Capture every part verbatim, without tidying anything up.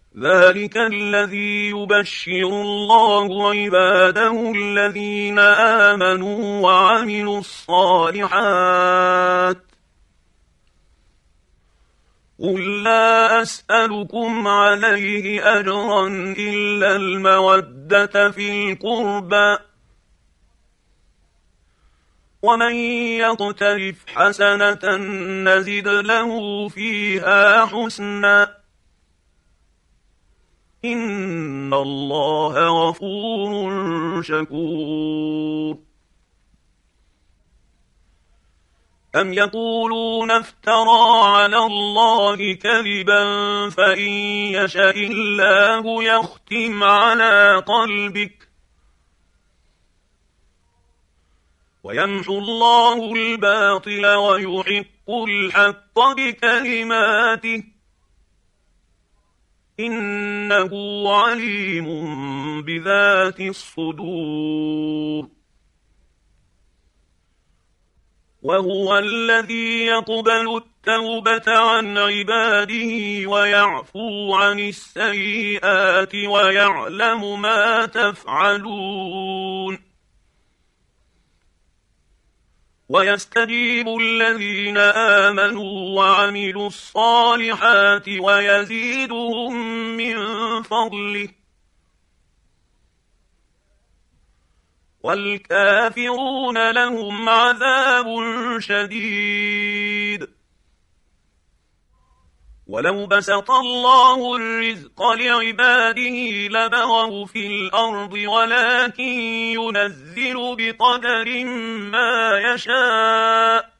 ذلك الذي يبشر الله عباده الذين آمنوا وعملوا الصالحات. قل لا أسألكم عليه أجرا إلا المودة في القربى، ومن يقترف حسنة نزد له فيها حسنا، إن الله غفور شكور. أم يقولون افترى على الله كذبا فإن يشاء الله يختم على قلبك ويمحو الله الباطل ويحق الحق بكلماته، إنه عليم بذات الصدور. وهو الذي يقبل التوبة عن عباده ويعفو عن السيئات ويعلم ما تفعلون. ويستجيب الذين آمنوا وعملوا الصالحات ويزيدهم من فضله، والكافرون لهم عذاب شديد. ولو بسط الله الرزق لعباده لبغوا في الأرض ولكن ينزل بقدر ما يشاء،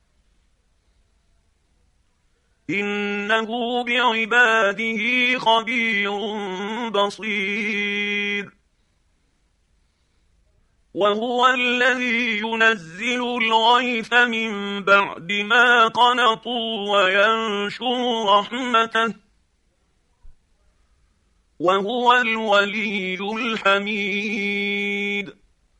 إنه بعباده خبير بصير. وهو الذي ينزل الغيث من بعد ما قنطوا وينشر رحمته، وهو الولي الحميد.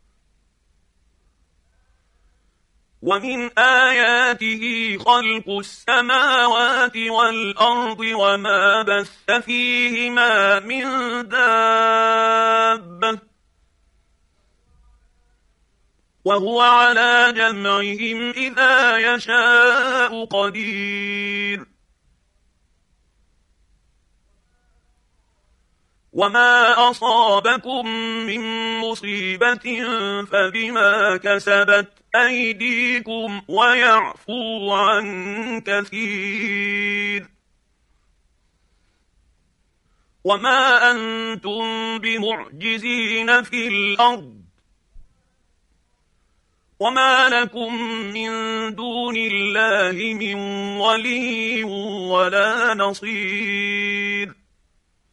ومن آياته خلق السماوات والأرض وما بث فيهما من دابة، وهو على جمعهم إذا يشاء قدير. وما أصابكم من مصيبة فبما كسبت أيديكم ويعفو عن كثير. وما أنتم بمعجزين في الأرض، وما لكم من دون الله من ولي ولا نصير.